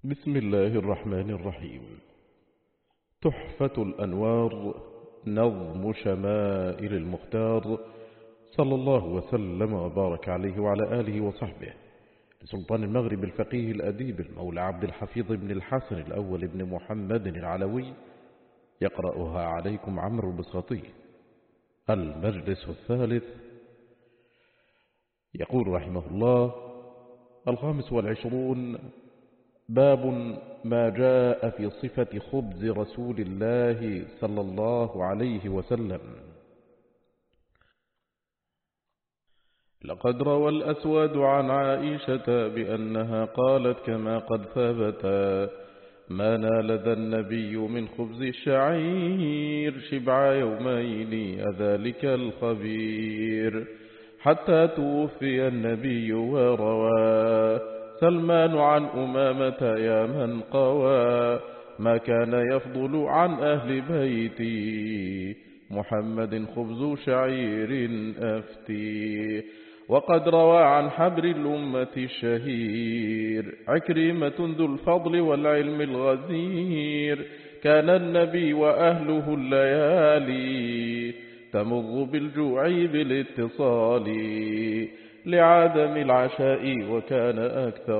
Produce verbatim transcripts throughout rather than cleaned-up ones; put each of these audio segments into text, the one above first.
بسم الله الرحمن الرحيم. تحفة الأنوار، نظم شمائل المختار صلى الله وسلم وبارك عليه وعلى آله وصحبه، لسلطان المغرب الفقيه الأديب المولى عبد الحفيظ بن الحسن الأول بن محمد العلوي، يقرأها عليكم عمرو البساطي. المجلس الثالث. يقول رحمه الله: الخامس والعشرون، باب ما جاء في صفة خبز رسول الله صلى الله عليه وسلم. لقد روى الأسود عن عائشة بأنها قالت كما قد ثبت: ما نال ذا النبي من خبز الشعير شبع يومين أذلك الخبير، حتى توفي النبي. وروى سلمان عن أمامة يا من قوى ما كان يفضل عن أهل بيتي محمد خبز شعير أفتي. وقد روى عن حبر الأمة الشهير عكرمة ذو الفضل والعلم الغزير، كان النبي وأهله الليالي تمر بالجوع بالاتصال لعدم العشاء، وكان أكثر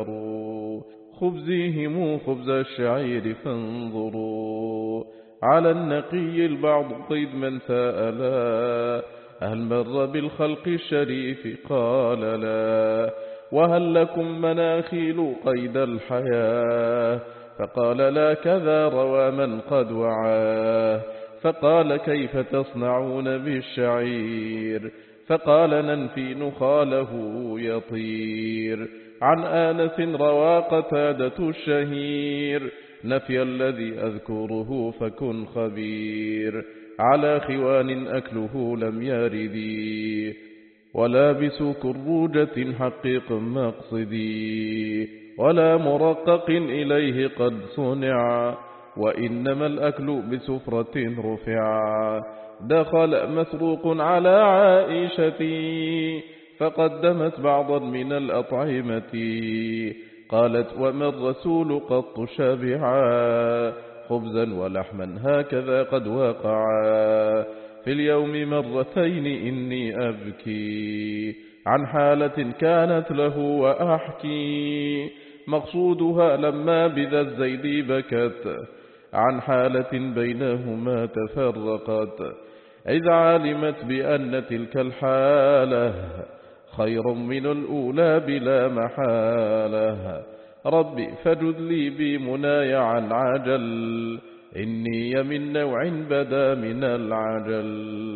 خبزهم خبز الشعير. فانظروا على النقي البعض طيب من سألا هل مر بالخلق الشريف؟ قال لا. وهل لكم مناخيل قيد الحياة؟ فقال لا. كذا روى من قد وعاه. فقال كيف تصنعون بالشعير؟ فقال ننفي نخاله يطير. عن آنس روى قتادة الشهير نفي الذي أذكره فكن خبير، على خوان أكله لم يردي ولابس كروجة حقق مقصدي، ولا مرقق إليه قد صنع وإنما الأكل بسفرة رفع. دخل مسروق على عائشة فقدمت بعضا من الأطعمة، قالت وما الرسول قط شبعا خبزا ولحما هكذا قد وقعا في اليوم مرتين إني أبكي عن حالة كانت له وأحكي. مقصودها لما بذا الزيد بكت عن حالة بينهما تفرقت، إذ علمت بأن تلك الحالة خير من الأولى بلا محالة. ربي فجد لي بمناي عن عجل إني من نوع بدا من العجل.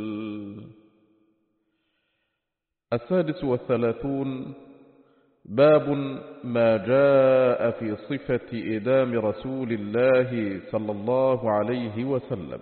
السادس والثلاثون، باب ما جاء في صفة إدام رسول الله صلى الله عليه وسلم.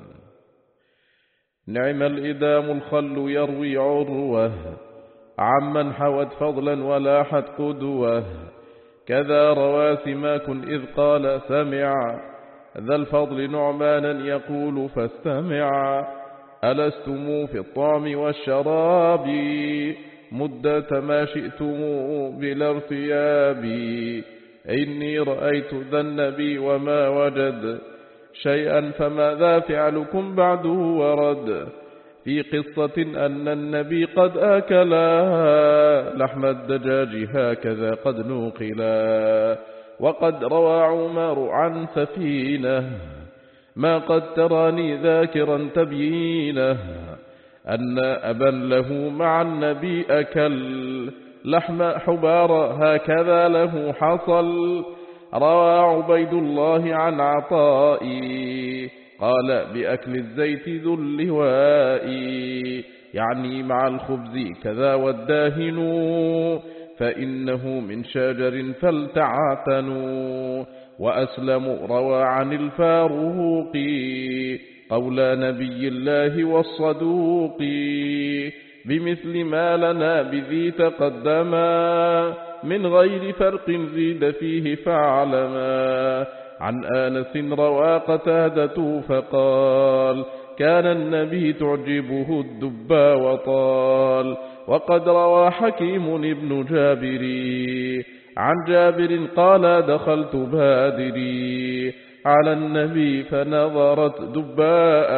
نعم الإدام الخل يروي عروة عمن حوت فضلا ولاحت قدوة، كذا روى سماك إذ قال سمع ذا الفضل نعمانا يقول فاستمع. ألستم في الطعم والشراب مدة ما شئتم بلا ارتياب، إني رأيت ذا النبي وما وجد شيئا فماذا فعلكم بعده ورد. في قصة أن النبي قد أكلا لحم الدجاج هكذا قد نوقلا. وقد روى عمر عن سفينة ما قد تراني ذاكرا تبيينه أن أبا له مع النبي أكل لحم حبار هكذا له حصل. روى عبيد الله عن عطائي قال بأكل الزيت ذو اللواء، يعني مع الخبز كذا والداهن فإنه من شجر فلتعتنوا. وأسلم روى عن الفاروق قول نبي الله والصدوق بمثل ما لنا بذي تقدما من غير فرق زيد فيه فاعلما. عن آنس روى قتادة فقال كان النبي تعجبه الدبا وطال. وقد روى حكيم ابن جابر عن جابر قال دخلت بادري على النبي فنظرت دباء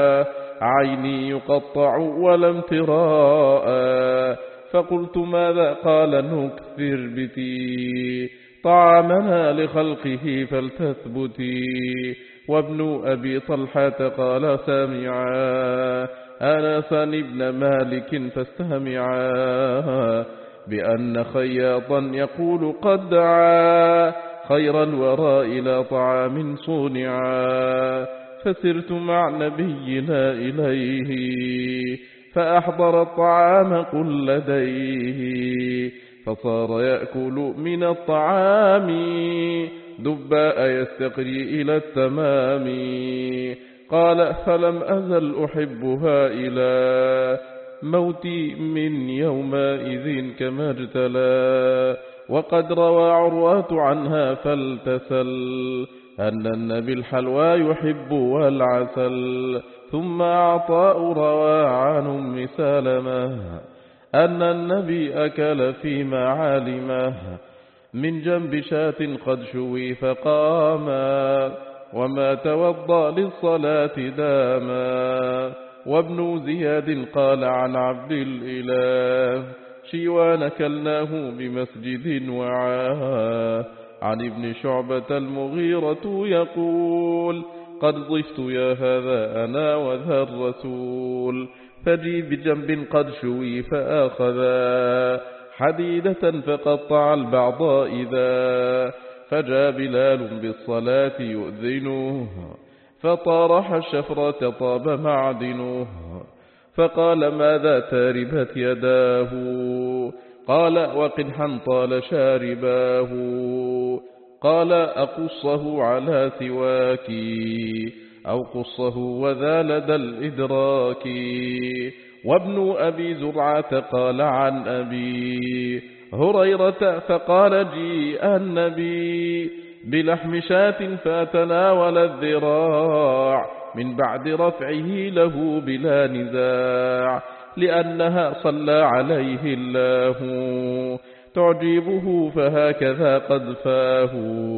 عيني يقطع ولم تراء فقلت ماذا؟ قال نكثر بتي طعامنا لخلقه فلتثبتي. وابن أبي طلحة قال سامعا أنس بن مالك فاستمعا بأن خياطا يقول قد دعا خير الورى إلى طعام صنعا. فسرت مع نبينا إليه فأحضر الطعام قل لديه فصار يأكل من الطعام دباء يستقري إلى التمام. قال فلم أزل أحبها إلى موتي من يومئذ كما اجتلى. وقد روى عروة عنها فلتسل أن النبي الحلوى يحب والعسل. ثم عطاء روى عن أم سلمة أن النبي أكل فيما علمه من جنب شاة قد شوي فقاما وما توضى للصلاة داما. وابن زياد قال عن عبد الإله شيوان كلناه بمسجد وعاه. عن ابن شعبة المغيرة يقول قد ضفت يا هذا أنا وذا الرسول فجي بجنب قد شوي فآخذا حديدة فقطع البعض إذا فجاء بلال بالصلاة يؤذنه فطارح الشفرة طاب معدنه فقال ماذا تاربت يداه؟ قال وقدحا طال شارباه. قال أقصه على سواكي أو قصه وذا لدى الإدراك. وابن أبي زرعة قال عن أبي هريرة فقال جيء النبي بلحم شاة فتناول الذراع من بعد رفعه له بلا نزاع لأنها صلى عليه الله تعجبه فهكذا قد فاه.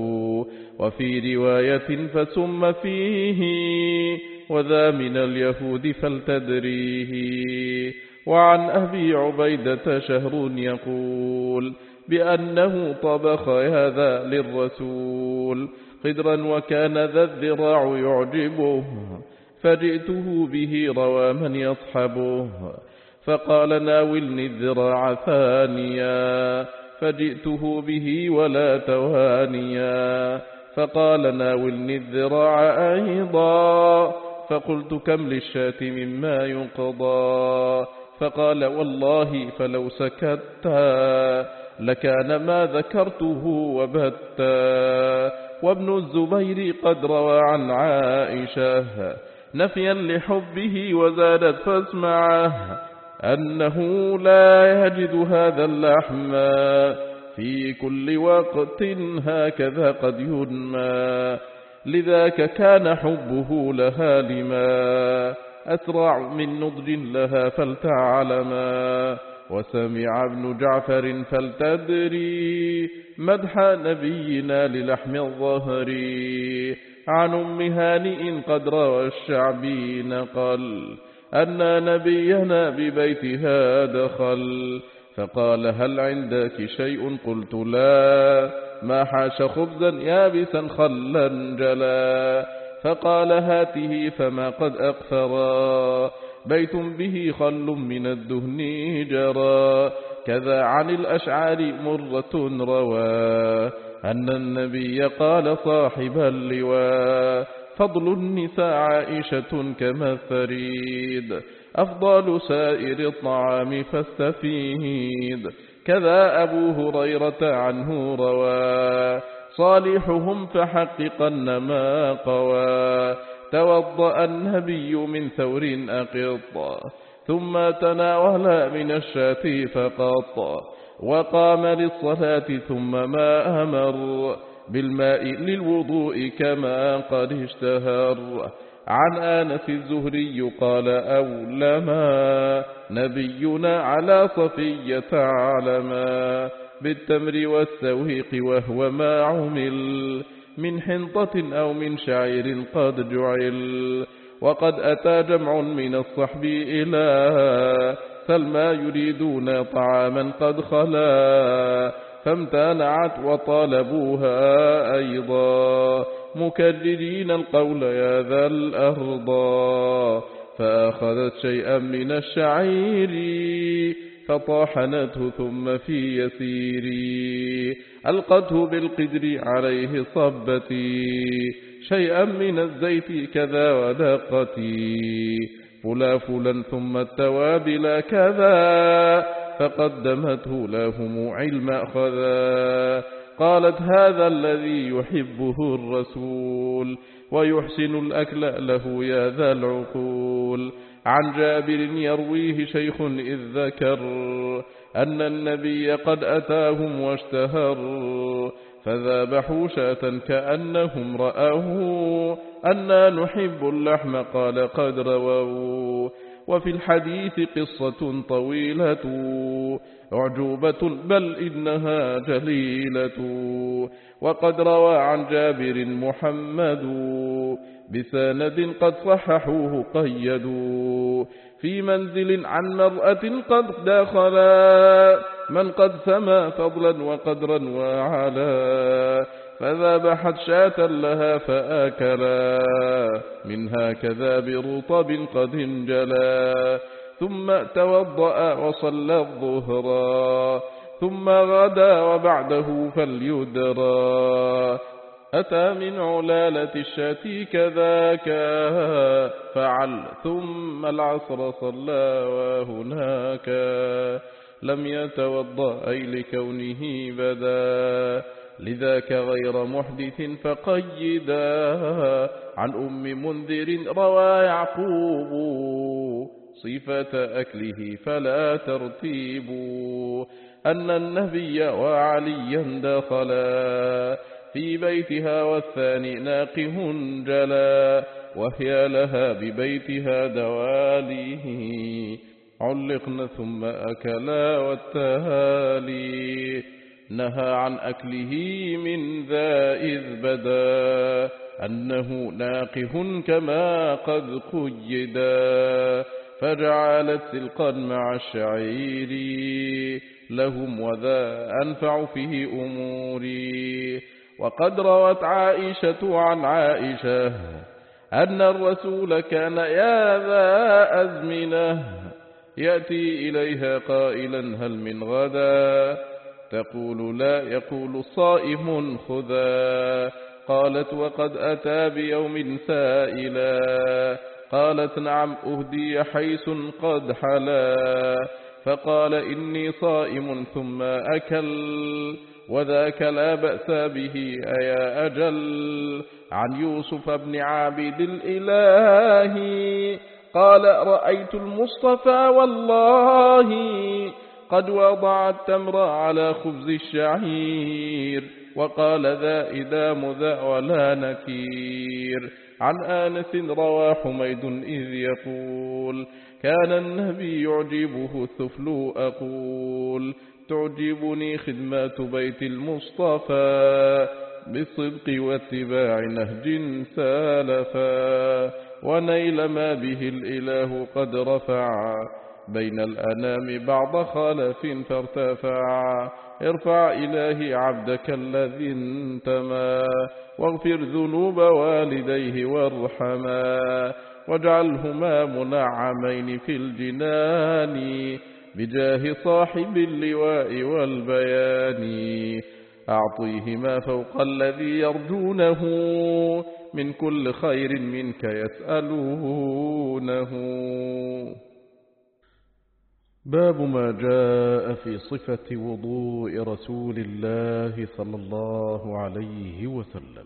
وفي رواية فسم فيه وذا من اليهود فلتدريه. وعن أبي عبيدة شهر يقول بأنه طبخ هذا للرسول قدرا وكان ذا الذراع يعجبه فجئته به روى من يصحبه فقال ناولني الذراع ثانيا فجئته به ولا توانيا فقال ناولني الذراع أيضا فقلت كم للشاة مما ينقضى فقال والله فلو سكتا لكان ما ذكرته وبتا. وابن الزبير قد روى عن عائشة نفيا لحبه وزادت فاسمعه أنه لا يجد هذا اللحم في كل وقت هكذا قد ينمى لذاك كان حبه لها لما أسرع من نضج لها فلتعلما. وسمع ابن جعفر فلتدري مدح نبينا للحم الظهر. عن أم هانئ قد روى الشعبي نقل أن نبينا ببيتها دخل فقال هل عندك شيء؟ قلت لا ما حاش خبزا يابسا خلا جلا فقال هاته فما قد أقفرا بيت به خل من الدهن جرى. كذا عن الأشعار مرة روى أن النبي قال صاحب اللواء فضل النساء عائشة كما الثريد أفضل سائر الطعام فاستفيد. كذا أبو هريرة عنه روى صالحهم فحققن ما قوى توضأ النبي من ثور أقط ثم تناول من الشاة فقط وقام للصلاة ثم ما أمر بالماء للوضوء كما قد اشتهر. عن آنس الزهري قال أولما نبينا على صفية علما بالتمر والسويق وهو ما عمل من حنطة أو من شعير قد جعل. وقد أتى جمع من الصحب إلى سلمى يريدون طعاما قد خلا فامتنعت وطالبوها أيضا مكررين القول يا ذا الأرضى فأخذت شيئا من الشعير فطاحنته ثم في يسيري ألقته بالقدر عليه صبتي شيئا من الزيت كذا ودقتي فلا فلا ثم التوابل كذا فقدمته لهم علم أخذا. قالت هذا الذي يحبه الرسول ويحسن الأكل له يا ذا العقول. عن جابر يرويه شيخ إذ ذكر أن النبي قد أتاهم واشتهر فذابحوا شاة كأنهم رأوه أنا نحب اللحم قال قد رووا. وفي الحديث قصة طويلة أعجوبة بل إنها جليلة. وقد روى عن جابر محمد بسند قد صححوه قيدوا في منزل عن مرأة قد دخلا من قد سما فضلا وقدرا وعلا فذبحت شاة لها فآكلا منها كذا برطب قد انجلا ثم توضأ وصلى الظهر ثم غدا وبعده فليدرى. أتى من علالة الشاة كذاك فعل ثم العصر صلى وهناك لم يتوضأ أي لكونه بدا لذاك غير محدث فقيدا. عن أم منذر روى يعقوب صفة أكله فلا ترتيب أن النبي وعليا دخلا في بيتها والثاني ناقه جلا وهي لها ببيتها دواليه علقن ثم أكلا والتالي. نهى عن أكله من ذا إذ بدا أنه ناقه كما قد قيدا فجعلت سلقا مع الشعير لهم وذا أنفع فيه أموري. وقد روت عائشة عن عائشة أن الرسول كان يا ذا أزمنة يأتي إليها قائلا هل من غدا تقول لا يقول صائم خذا. قالت وقد أتى بيوم سائلا قالت نعم أهدي حيث قد حلا فقال إني صائم ثم أكل وذاك لا بأس به أيا أجل. عن يوسف بن عابد الإله قال رأيت المصطفى والله قد وضع التمر على خبز الشعير وقال ذا إدام ذا ولا نكير. عن آنس روى حميد إذ يقول كان النبي يعجبه الثفل أقول تعجبني خدمات بيت المصطفى بالصدق واتباع نهج سالفا ونيل ما به الإله قد رفع بين الأنام بعض خلف فارتفع. ارفع إلهي عبدك الذي انتمى واغفر ذنوب والديه وارحما واجعلهما منعمين في الجنان بجاه صاحب اللواء والبيان. أعطيهما فوق الذي يرجونه من كل خير منك يسألونه. باب ما جاء في صفة وضوء رسول الله صلى الله عليه وسلم.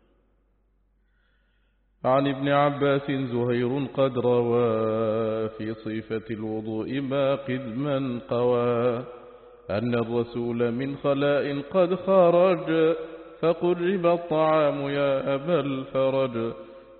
عن ابن عباس زهير قد روى في صفة الوضوء ما قدما قوى أن الرسول من خلاء قد خرج فقرب الطعام يا أبا الفرج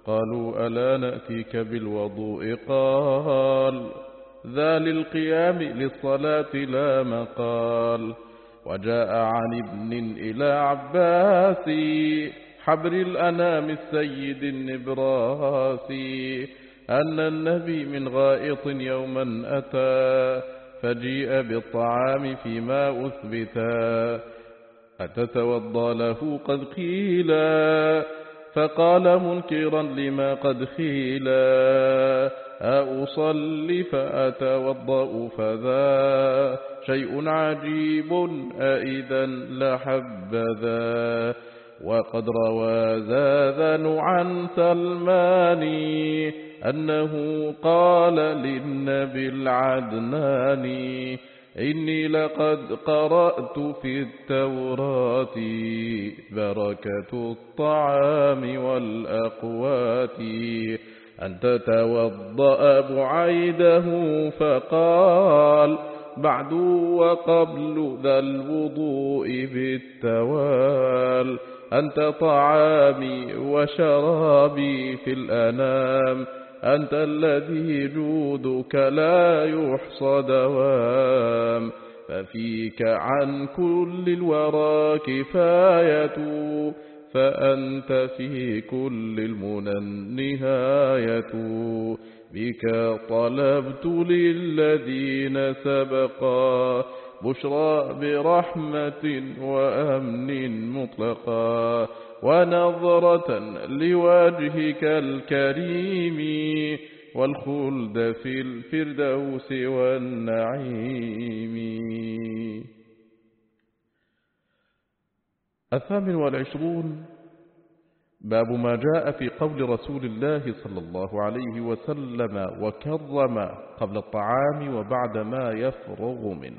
قالوا ألا نأتيك بالوضوء؟ قال ذا للقيام للصلاة لا مقال. وجاء عن ابن إلى عباس حبر الأنام السيد النبراسي أن النبي من غائط يوما أتى فجيء بالطعام فيما أثبتا أتتوضى له قد قيلا فقال منكرا لما قد خيلا أصلي فأتوضأ فذا شيء عجيب أئذا لحبذا. وقد روى زاذن عن سلمان أنه قال للنبي العدناني إني لقد قرأت في التوراة بركة الطعام والأقوات أن تتوضأ بعيده فقال بعد وقبل ذا الوضوء بالتوال أنت طعامي وشرابي في الأنام أنت الذي جودك لا يحصى دوام ففيك عن كل الورى كفاية فأنت في كل المنى النهاية بك طلبت للذين سبقا بشرى برحمة وأمن مطلقا ونظرة لوجهك الكريم والخلد في الفردوس والنعيم. الثامن والعشرون باب ما جاء في قول رسول الله صلى الله عليه وسلم وكرم قبل الطعام وبعد ما يفرغ منه.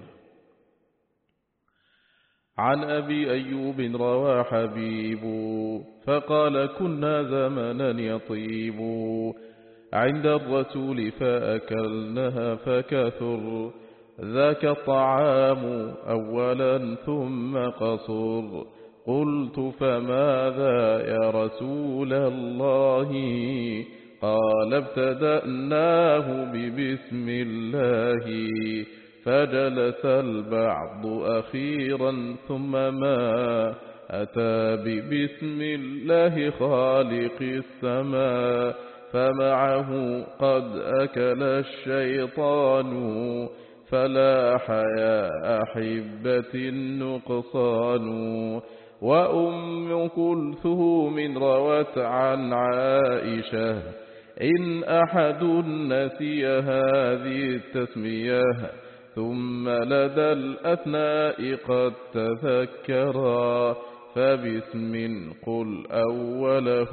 عن أبي أيوب روى حبيب فقال كنا زمنا يطيب عند الرسول فأكلنها فكثر ذاك الطعام أولا ثم قصر قلت فماذا يا رسول الله قال ابتدأناه ببسم الله فجلس البعض أخيرا ثم ما أتى ببسم الله خالق السماء فمعه قد أكل الشيطان فلاح يا أحبة النقصان. وأم كلثوم روت عن عائشة إن أحد نسي هذه التسمية ثم لدى الأثناء قد تذكرا فباسم قل أوله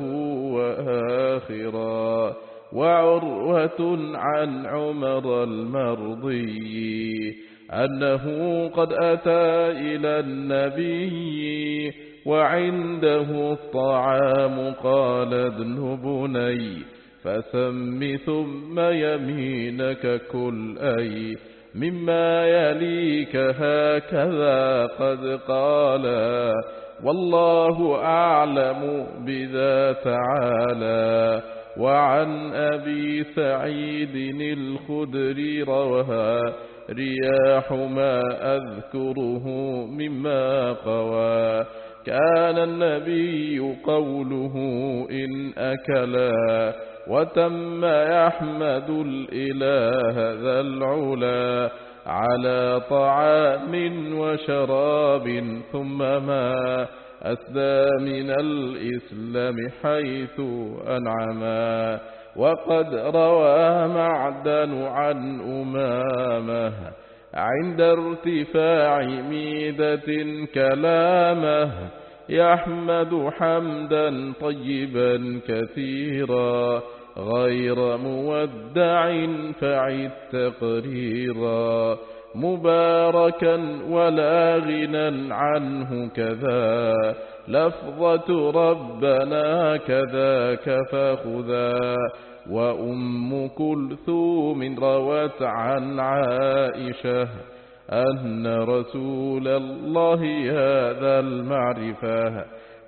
وآخرا. وعروة عن عمر المرضي أنه قد أتى إلى النبي وعنده الطعام قال ابن بني فسم ثم يمينك كل أي مما يليك هكذا قد قال والله أعلم بذا تعالى. وعن أبي سعيد الخدري روها رياح ما أذكره مما قوى كان النبي قوله إن أكلا وتم يحمد الإله ذا العلا على طعام وشراب ثم ما أسدى من الإسلام حيث أنعما. وقد روى معدن عن أمامه عند ارتفاع ميدة كلامه يحمد حمدا طيبا كثيرا غير مودع فعد تقريرا مباركا ولا غنى عنه كذا لفظة ربنا كذاك فخذا. وأم كلثوم روت عن عائشة أن رسول الله هذا المعرفة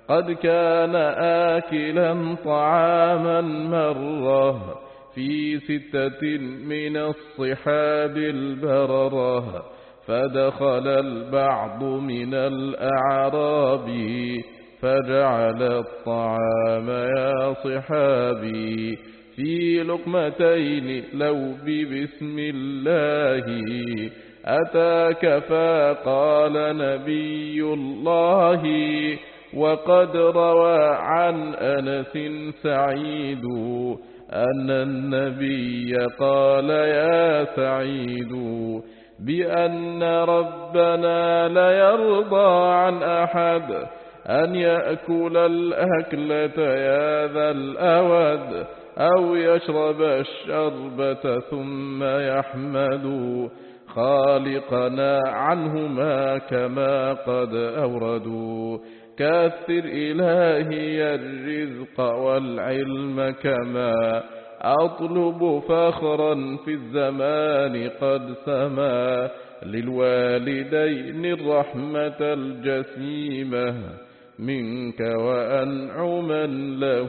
قد كان آكلا طعاما مرة في ستة من الصحاب البررة، فدخل البعض من الأعراب فجعل الطعام يا صحابي في لقمتين لو ببسم الله أتاك، فقال نبي الله وقد روى عن أنس سعيد أن النبي قال يا سعيد بأن ربنا ليرضى عن أحد أن يأكل الأكلة يا ذا الأود أو يشرب الشربة ثم يحمد خالقنا عنهما كما قد أوردوا. كثر إلهي الرزق والعلم كما أطلب فخرا في الزمان قد سما للوالدين الرحمة الجسيمة منك وأنعما له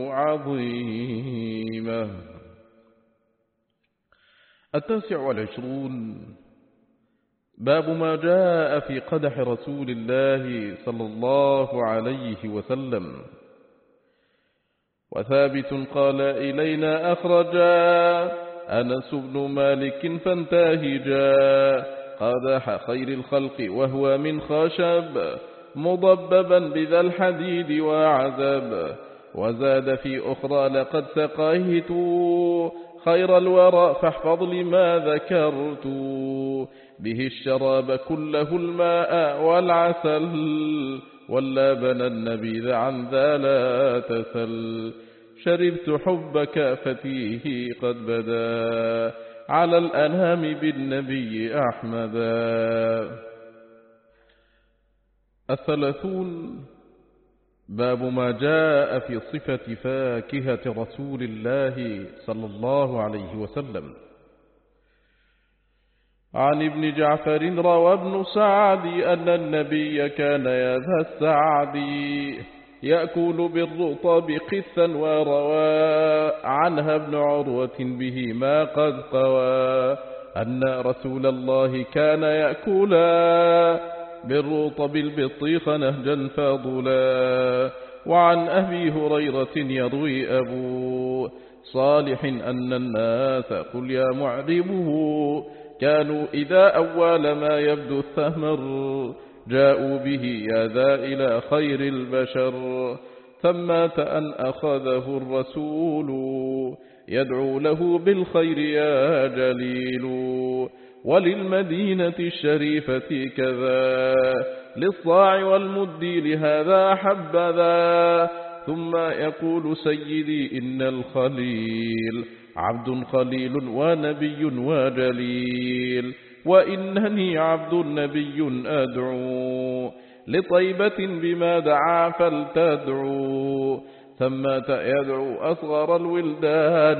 عظيمة. التاسع والعشرون باب ما جاء في قدح رسول الله صلى الله عليه وسلم. وثابت قال إلينا أخرجا أنس بن مالك فانتهجا قدح خير الخلق وهو من خشب مضببا بذا الحديد وعذب. وزاد في أخرى لقد سقيت خير الورى فاحفظ لما ذكرت به الشراب كله الماء والعسل واللبن النبيذ عن ذا لا تسل. شربت حبك فتيه قد بدا على الأنام بالنبي أحمدا. الثلاثون باب ما جاء في صفة فاكهة رسول الله صلى الله عليه وسلم. عن ابن جعفر روى ابن سعد أن النبي كان يذهى السعد يأكل بالرطب قثا، وروى عنها ابن عروة به ما قد قوى أن رسول الله كان يأكلا بالرطب البطيخ نهجا فاضلا. وعن أبي هريرة يروي أبو صالح أن الناس قل يا معربه كانوا إذا أول ما يبدو الثمر جاءوا به يا ذا إلى خير البشر. ثمات أن أخذه الرسول يدعو له بالخير يا جليل. وللمدينة الشريفة كذا للصاع والمد لهذا حبذا. ثم يقول سيدي إن الخليل عبد خليل ونبي وجليل، وإنني عبد نبي أدعو لطيبة بما دعا فلتدعو. ثم يدعو أصغر الولدان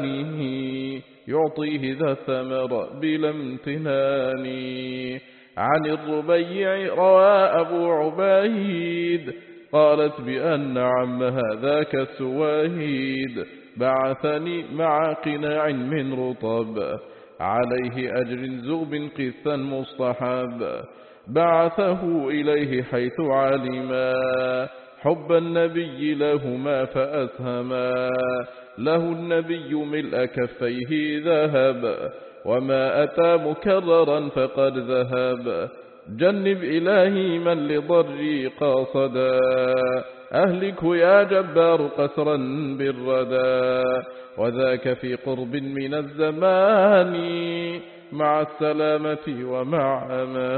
يعطيه ذا الثمر بلا امتنان. عن الربيع روى أبو عبيد قالت بأن عمها ذاك السويد بعثني مع قناع من رطب عليه أجر زغب قثا مصطحب. بعثه إليه حيث علما حب النبي لهما فأسهما. له النبي ملء كفيه ذهب وما أتى مكررا فقد ذهب. جنب إلهي من لضري قاصدا أهلكه يا جبار قسرا بالردى. وذاك في قرب من الزمان مع السلامة ومع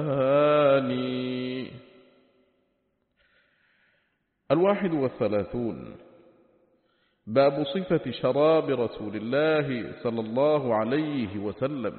أماني. الواحد والثلاثون باب صفة شراب رسول الله صلى الله عليه وسلم.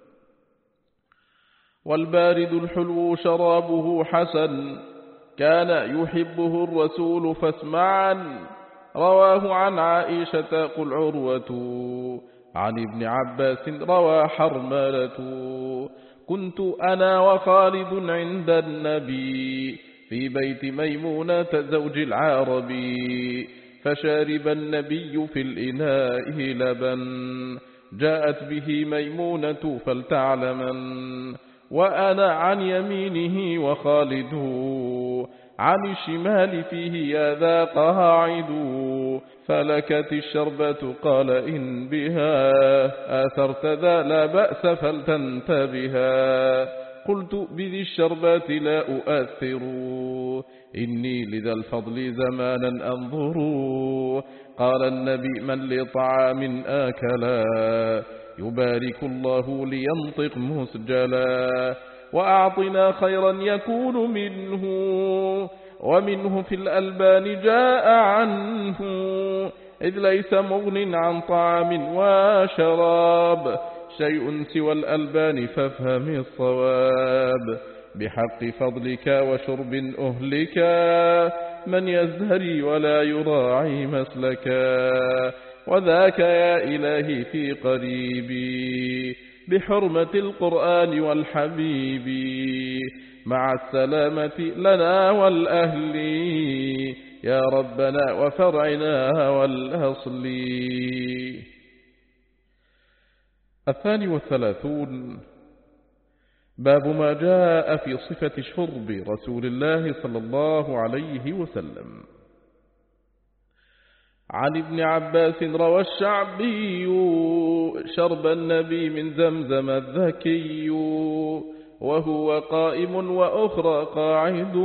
والبارد الحلو شرابه حسن كان يحبه الرسول فاسمعا. رواه عن عائشة قل عروة عن ابن عباس روى حرملة. كنت أنا وخالد عند النبي في بيت ميمونة زوج العربي، فشارب النبي في الإناء لبن، جاءت به ميمونة فلتعلمن، وأنا عن يمينه وخالد عن الشمال فيه يا ذا قاعد، فلكت الشربة قال إن بها آثرت ذا لا بأس فلتنتبها، قلت بذي الشربات لا أؤثر إني لذا الفضل زمانا أنظر، قال النبي من لطعام آكلا يبارك الله لينطق مسجلا، وأعطنا خيرا يكون منه ومنه في الألبان جاء عنه، إذ ليس مغن عن طعام وشراب شيء سوى الألبان فافهم الصواب، بحق فضلك وشرب أهلك من يزهري ولا يراعي مسلكا، وذاك يا إلهي في قريبي بحرمة القرآن والحبيب، مع السلامة لنا والأهل يا ربنا وفرعنا والأصل. الثاني والثلاثون باب ما جاء في صفة شرب رسول الله صلى الله عليه وسلم. عن ابن عباس روى الشعبي شرب النبي من زمزم الذكي، وهو قائم وأخرى قاعد،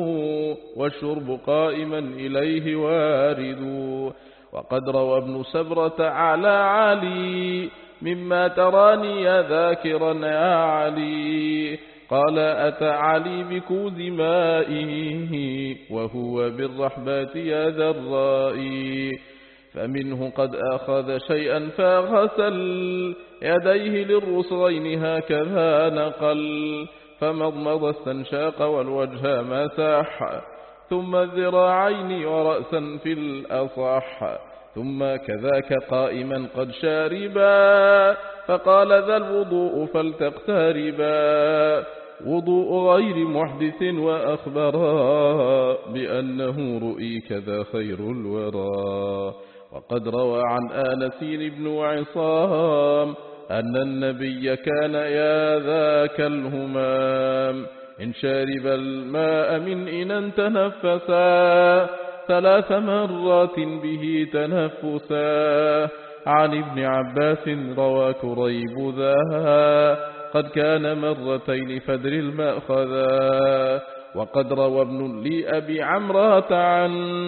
والشرب قائما إليه وارد، وقد روى ابن سبرة على علي مما تراني يا ذاكرا يا علي، قال أتى علي بكوز مائه وهو بالرحبات يا ذرائي، فمنه قد أخذ شيئا فغسل يديه للرسغين هكذا نقل، فمضمض استنشاق والوجه مسح، ثم الذراعين ورأسا في الأصح، ثم كذاك قائما قد شاربا، فقال ذا الوضوء فلتقتربا، وضوء غير محدث وأخبرا بأنه رؤي كذا خير الورى. وقد روى عن آنس بن عصام أن النبي كان يا ذاك الهمام إن شارب الماء من إن تنفسا ثلاث مرات به تنفسا. عن ابن عباس روى كريب ذا قد كان مرتين فدر المأخذا. وقد روى ابن لأبي عمرة عن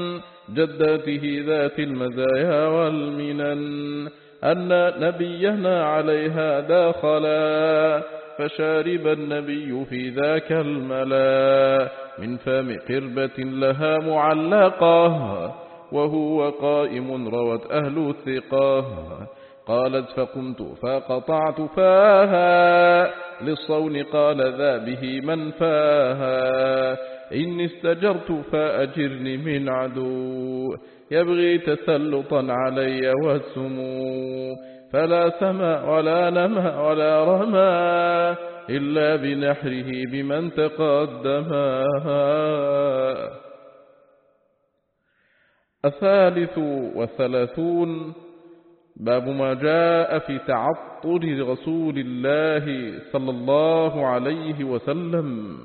جدته ذات المزايا والمنن أن نبينا عليها داخلا، فشارب النبي في ذاك الملا من فم قربة لها معلقة وهو قائم، روت أهل الثقة. قالت فقمت فقطعت فاها للصون، قال ذا به من فاها. إني استجرت فأجرني من عدو يبغي تسلطا علي والسمو، فلا سما ولا نما ولا رما إلا بنحره بمن تقدما. الثالث والثلاثون باب ما جاء في تعطر رسول الله صلى الله عليه وسلم.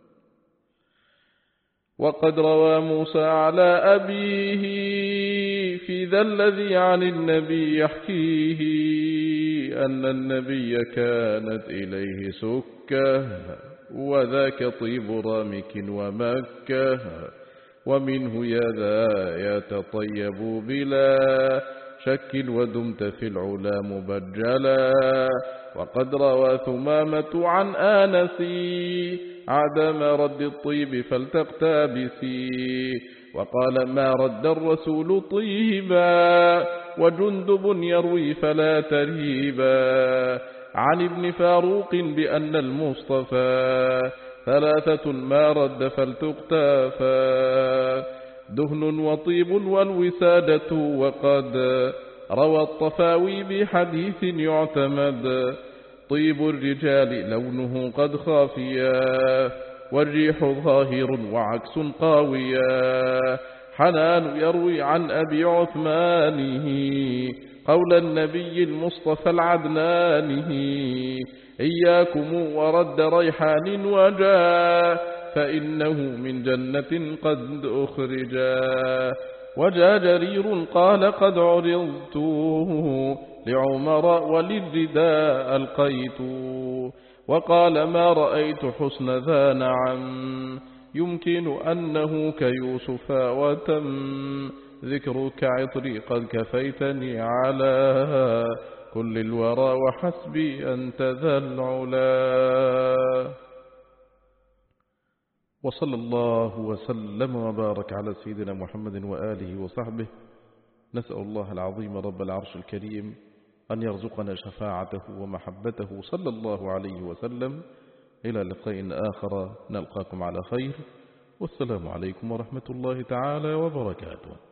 وقد روى موسى على أبيه في ذا الذي عن النبي يحكيه أن النبي كانت إليه سكة، وذاك طيب رامك ومكة، ومنه يا ذا يتطيب بلا شك ودمت في العلا مبجلا. وقد روى ثمامة عن آنسي عدم رد الطيب فلتقتبسي، وقال ما رد الرسول طيبا وجندب يروي فلا تريبا. عن ابن فاروق بأن المصطفى ثلاثة ما رد فلتقتفى، دهن وطيب والوسادة. وقد روى الطفاوي بحديث يعتمد طيب الرجال لونه قد خافيا، والريح ظاهر وعكس قاويا حنان يروي عن أبي عثمانه قول النبي المصطفى العدنانه إياكم ورد ريحان وجاء فإنه من جنة قد أخرجا وجاء جرير قال قد عرضته لعمر وللرداء ألقيت وقال ما رأيت حسن ذا نعم يمكن أنه كيوسف وتم ذكرك عطري قد كفيتني على كل الورى وحسبي أنت ذا العلا. وصلى الله وسلم وبارك على سيدنا محمد وآله وصحبه. نسأل الله العظيم رب العرش الكريم أن يرزقنا شفاعته ومحبته صلى الله عليه وسلم. إلى لقاء آخر نلقاكم على خير، والسلام عليكم ورحمة الله تعالى وبركاته.